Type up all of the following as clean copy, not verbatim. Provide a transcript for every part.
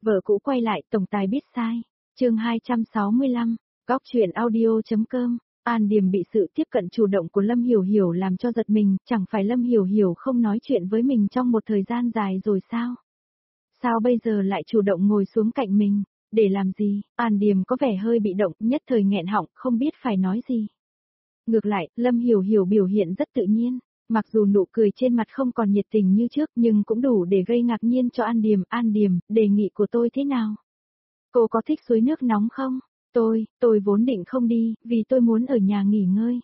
Vợ cũ quay lại, tổng tài biết sai. Chương 265, góc truyện audio.com. An Điềm bị sự tiếp cận chủ động của Lâm Hiểu Hiểu làm cho giật mình, chẳng phải Lâm Hiểu Hiểu không nói chuyện với mình trong một thời gian dài rồi sao? Sao bây giờ lại chủ động ngồi xuống cạnh mình? Để làm gì? An Điềm có vẻ hơi bị động, nhất thời nghẹn họng, không biết phải nói gì. Ngược lại, Lâm Hiểu Hiểu biểu hiện rất tự nhiên. Mặc dù nụ cười trên mặt không còn nhiệt tình như trước nhưng cũng đủ để gây ngạc nhiên cho An Điềm. An Điềm, đề nghị của tôi thế nào? Cô có thích suối nước nóng không? Tôi vốn định không đi, vì tôi muốn ở nhà nghỉ ngơi.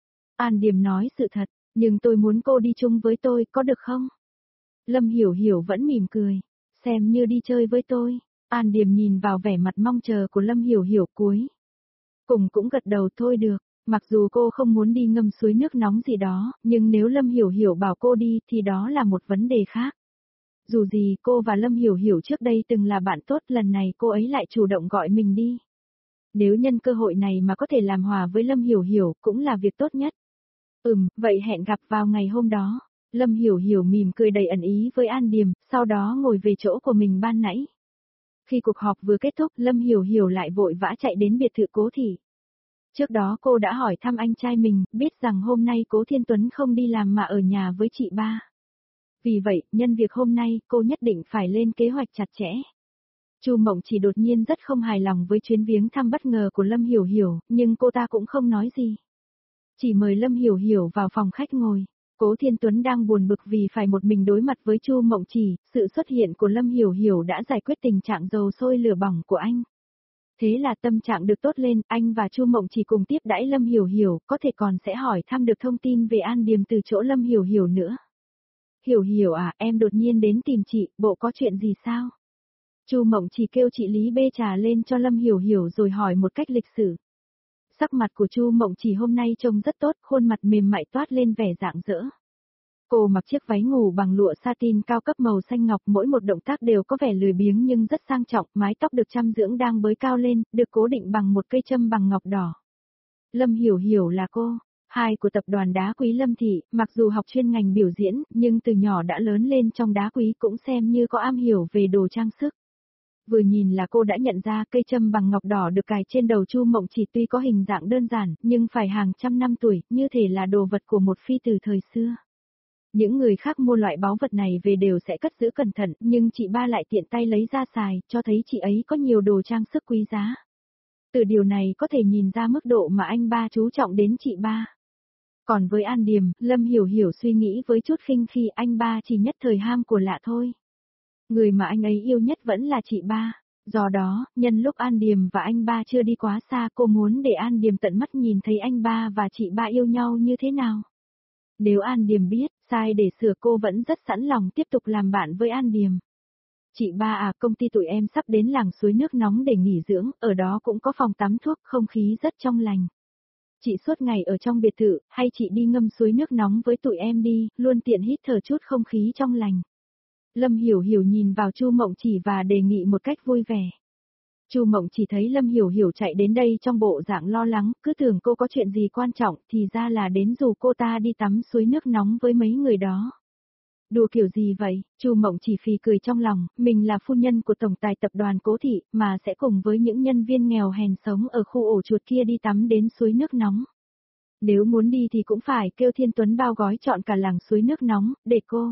An Điềm nói sự thật, nhưng tôi muốn cô đi chung với tôi, có được không? Lâm Hiểu Hiểu vẫn mỉm cười, xem như đi chơi với tôi. An Điềm nhìn vào vẻ mặt mong chờ của Lâm Hiểu Hiểu cuối cùng cũng gật đầu thôi được. Mặc dù cô không muốn đi ngâm suối nước nóng gì đó, nhưng nếu Lâm Hiểu Hiểu bảo cô đi thì đó là một vấn đề khác. Dù gì cô và Lâm Hiểu Hiểu trước đây từng là bạn tốt, lần này cô ấy lại chủ động gọi mình đi. Nếu nhân cơ hội này mà có thể làm hòa với Lâm Hiểu Hiểu cũng là việc tốt nhất. Vậy hẹn gặp vào ngày hôm đó. Lâm Hiểu Hiểu mỉm cười đầy ẩn ý với An Điềm, sau đó ngồi về chỗ của mình ban nãy. Khi cuộc họp vừa kết thúc, Lâm Hiểu Hiểu lại vội vã chạy đến biệt thự Cố Thị. Trước đó cô đã hỏi thăm anh trai mình, biết rằng hôm nay Cố Thiên Tuấn không đi làm mà ở nhà với chị ba. Vì vậy, nhân việc hôm nay, cô nhất định phải lên kế hoạch chặt chẽ. Chu Mộng Chỉ đột nhiên rất không hài lòng với chuyến viếng thăm bất ngờ của Lâm Hiểu Hiểu, nhưng cô ta cũng không nói gì. Chỉ mời Lâm Hiểu Hiểu vào phòng khách ngồi. Cố Thiên Tuấn đang buồn bực vì phải một mình đối mặt với Chu Mộng Chỉ, sự xuất hiện của Lâm Hiểu Hiểu đã giải quyết tình trạng dầu sôi lửa bỏng của anh. Thế là tâm trạng được tốt lên, anh và Chu Mộng Chỉ cùng tiếp đãi Lâm Hiểu Hiểu, có thể còn sẽ hỏi thăm được thông tin về An Điềm từ chỗ Lâm Hiểu Hiểu nữa. Hiểu Hiểu à, em đột nhiên đến tìm chị, bộ có chuyện gì sao? Chu Mộng Chỉ kêu chị Lý bê trà lên cho Lâm Hiểu Hiểu rồi hỏi một cách lịch sự. Sắc mặt của Chu Mộng Chỉ hôm nay trông rất tốt, khuôn mặt mềm mại toát lên vẻ rạng rỡ. Cô mặc chiếc váy ngủ bằng lụa satin cao cấp màu xanh ngọc, mỗi một động tác đều có vẻ lười biếng nhưng rất sang trọng, mái tóc được chăm dưỡng đang bới cao lên, được cố định bằng một cây châm bằng ngọc đỏ. Lâm Hiểu Hiểu là cô, hai của tập đoàn đá quý Lâm Thị, mặc dù học chuyên ngành biểu diễn, nhưng từ nhỏ đã lớn lên trong đá quý cũng xem như có am hiểu về đồ trang sức. Vừa nhìn là cô đã nhận ra cây châm bằng ngọc đỏ được cài trên đầu Chu Mộng Chỉ tuy có hình dạng đơn giản, nhưng phải hàng trăm năm tuổi, như thể là đồ vật của một phi từ thời xưa. Những người khác mua loại báu vật này về đều sẽ cất giữ cẩn thận, nhưng chị ba lại tiện tay lấy ra xài, cho thấy chị ấy có nhiều đồ trang sức quý giá. Từ điều này có thể nhìn ra mức độ mà anh ba chú trọng đến chị ba. Còn với An Điềm, Lâm Hiểu Hiểu suy nghĩ với chút khinh khi anh ba chỉ nhất thời ham của lạ thôi. Người mà anh ấy yêu nhất vẫn là chị ba. Do đó, nhân lúc An Điềm và anh ba chưa đi quá xa, cô muốn để An Điềm tận mắt nhìn thấy anh ba và chị ba yêu nhau như thế nào. Nếu An Điềm biết, sai để sửa, cô vẫn rất sẵn lòng tiếp tục làm bạn với An Điềm. Chị ba à, công ty tụi em sắp đến làng suối nước nóng để nghỉ dưỡng, ở đó cũng có phòng tắm thuốc, không khí rất trong lành. Chị suốt ngày ở trong biệt thự, hay chị đi ngâm suối nước nóng với tụi em đi, luôn tiện hít thở chút không khí trong lành. Lâm Hiểu Hiểu nhìn vào Chu Mộng Chỉ và đề nghị một cách vui vẻ. Chu Mộng Chỉ thấy Lâm Hiểu Hiểu chạy đến đây trong bộ dạng lo lắng, cứ tưởng cô có chuyện gì quan trọng, thì ra là đến rủ cô ta đi tắm suối nước nóng với mấy người đó. Đùa kiểu gì vậy? Chu Mộng Chỉ phì cười trong lòng, mình là phu nhân của tổng tài tập đoàn Cố Thị, mà sẽ cùng với những nhân viên nghèo hèn sống ở khu ổ chuột kia đi tắm đến suối nước nóng. Nếu muốn đi thì cũng phải kêu Thiên Tuấn bao gói chọn cả làng suối nước nóng, để cô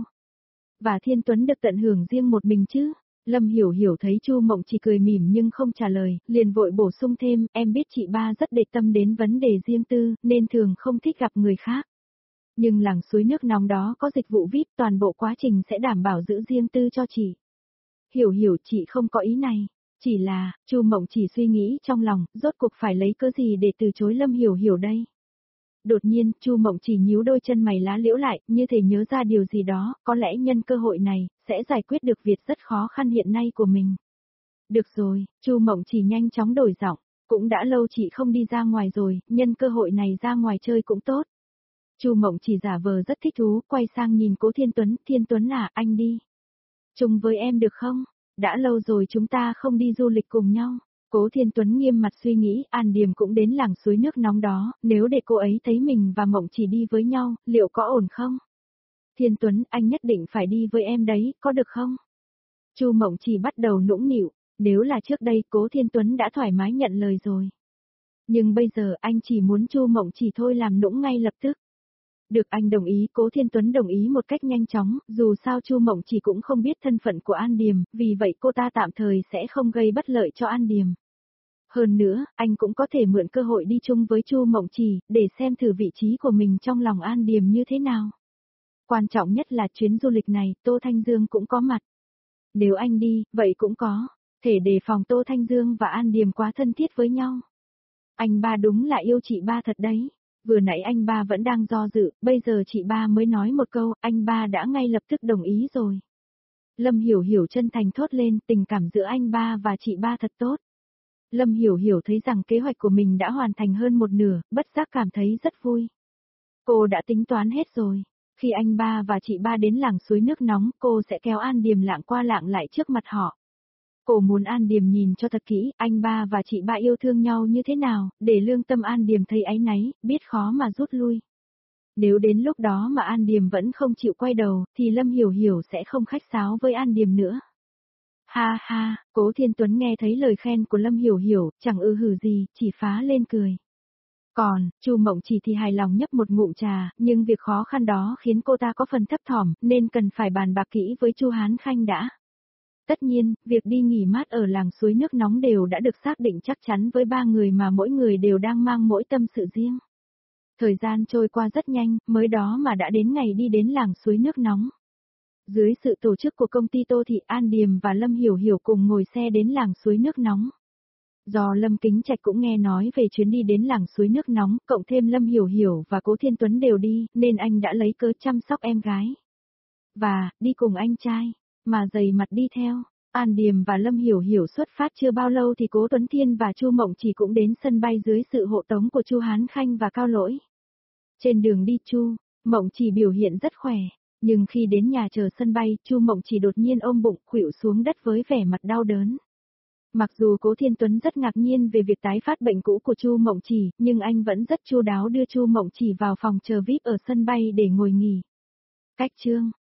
và Thiên Tuấn được tận hưởng riêng một mình chứ. Lâm Hiểu Hiểu thấy Chu Mộng Chỉ cười mỉm nhưng không trả lời, liền vội bổ sung thêm, em biết chị ba rất để tâm đến vấn đề riêng tư, nên thường không thích gặp người khác. Nhưng làng suối nước nóng đó có dịch vụ VIP, toàn bộ quá trình sẽ đảm bảo giữ riêng tư cho chị. Hiểu Hiểu, chị không có ý này. Chỉ là, Chu Mộng Chỉ suy nghĩ trong lòng, rốt cuộc phải lấy cớ gì để từ chối Lâm Hiểu Hiểu đây. Đột nhiên, Chu Mộng Chỉ nhíu đôi chân mày lá liễu lại, như thể nhớ ra điều gì đó, có lẽ nhân cơ hội này, sẽ giải quyết được việc rất khó khăn hiện nay của mình. Được rồi, Chu Mộng Chỉ nhanh chóng đổi giọng, cũng đã lâu chị không đi ra ngoài rồi, nhân cơ hội này ra ngoài chơi cũng tốt. Chu Mộng Chỉ giả vờ rất thích thú, quay sang nhìn Cố Thiên Tuấn à, anh đi chung với em được không? Đã lâu rồi chúng ta không đi du lịch cùng nhau. Cố Thiên Tuấn nghiêm mặt suy nghĩ, An Điềm cũng đến làng suối nước nóng đó, nếu để cô ấy thấy mình và Mộng Chỉ đi với nhau, liệu có ổn không? Thiên Tuấn, anh nhất định phải đi với em đấy, có được không? Chu Mộng Chỉ bắt đầu nũng nịu, Nếu là trước đây, Cố Thiên Tuấn đã thoải mái nhận lời rồi. Nhưng bây giờ anh chỉ muốn Chu Mộng Chỉ thôi làm nũng ngay lập tức. Được anh đồng ý, Cố Thiên Tuấn đồng ý một cách nhanh chóng, dù sao Chu Mộng Chỉ cũng không biết thân phận của An Điềm, vì vậy cô ta tạm thời sẽ không gây bất lợi cho An Điềm. Hơn nữa, anh cũng có thể mượn cơ hội đi chung với Chu Mộng Chỉ, để xem thử vị trí của mình trong lòng An Điềm như thế nào. Quan trọng nhất là chuyến du lịch này, Tô Thanh Dương cũng có mặt. Nếu anh đi, vậy cũng có thể đề phòng Tô Thanh Dương và An Điềm quá thân thiết với nhau. Anh ba đúng là yêu chị ba thật đấy. Vừa nãy anh ba vẫn đang do dự, bây giờ chị ba mới nói một câu, anh ba đã ngay lập tức đồng ý rồi. Lâm Hiểu Hiểu chân thành thốt lên, tình cảm giữa anh ba và chị ba thật tốt. Lâm Hiểu Hiểu thấy rằng kế hoạch của mình đã hoàn thành hơn một nửa, bất giác cảm thấy rất vui. Cô đã tính toán hết rồi. Khi anh ba và chị ba đến làng suối nước nóng, cô sẽ kéo An Điềm lạng qua lạng lại trước mặt họ. Cô muốn An Điềm nhìn cho thật kỹ, anh ba và chị ba yêu thương nhau như thế nào, để lương tâm An Điềm thấy áy náy, biết khó mà rút lui. Nếu đến lúc đó mà An Điềm vẫn không chịu quay đầu, thì Lâm Hiểu Hiểu sẽ không khách sáo với An Điềm nữa. Ha ha, Cố Thiên Tuấn nghe thấy lời khen của Lâm Hiểu Hiểu, chẳng hử gì, chỉ phá lên cười. Còn, Chu Mộng Chỉ thì hài lòng nhấp một ngụm trà, nhưng việc khó khăn đó khiến cô ta có phần thấp thỏm, nên cần phải bàn bạc kỹ với Chu Hán Khanh đã. Tất nhiên, việc đi nghỉ mát ở làng suối nước nóng đều đã được xác định chắc chắn với ba người mà mỗi người đều đang mang mỗi tâm sự riêng. Thời gian trôi qua rất nhanh, mới đó mà đã đến ngày đi đến làng suối nước nóng. Dưới sự tổ chức của công ty Tô Thị, An Điềm và Lâm Hiểu Hiểu cùng ngồi xe đến làng suối nước nóng. Do Lâm Kính Trạch cũng nghe nói về chuyến đi đến làng suối nước nóng, cộng thêm Lâm Hiểu Hiểu và Cố Thiên Tuấn đều đi, nên anh đã lấy cớ chăm sóc em gái. Và, đi cùng anh trai, mà dày mặt đi theo. An Điềm và Lâm Hiểu Hiểu xuất phát chưa bao lâu thì Cố Tuấn Thiên và Chu Mộng Chỉ cũng đến sân bay dưới sự hộ tống của Chu Hán Khanh và Cao Lỗi. Trên đường đi Chu Mộng Chỉ biểu hiện rất khỏe, nhưng khi đến nhà chờ sân bay, Chu Mộng Chỉ đột nhiên ôm bụng khuỵu xuống đất với vẻ mặt đau đớn. Mặc dù Cố Thiên Tuấn rất ngạc nhiên về việc tái phát bệnh cũ của Chu Mộng Chỉ, nhưng anh vẫn rất chu đáo đưa Chu Mộng Chỉ vào phòng chờ VIP ở sân bay để ngồi nghỉ. Cách chương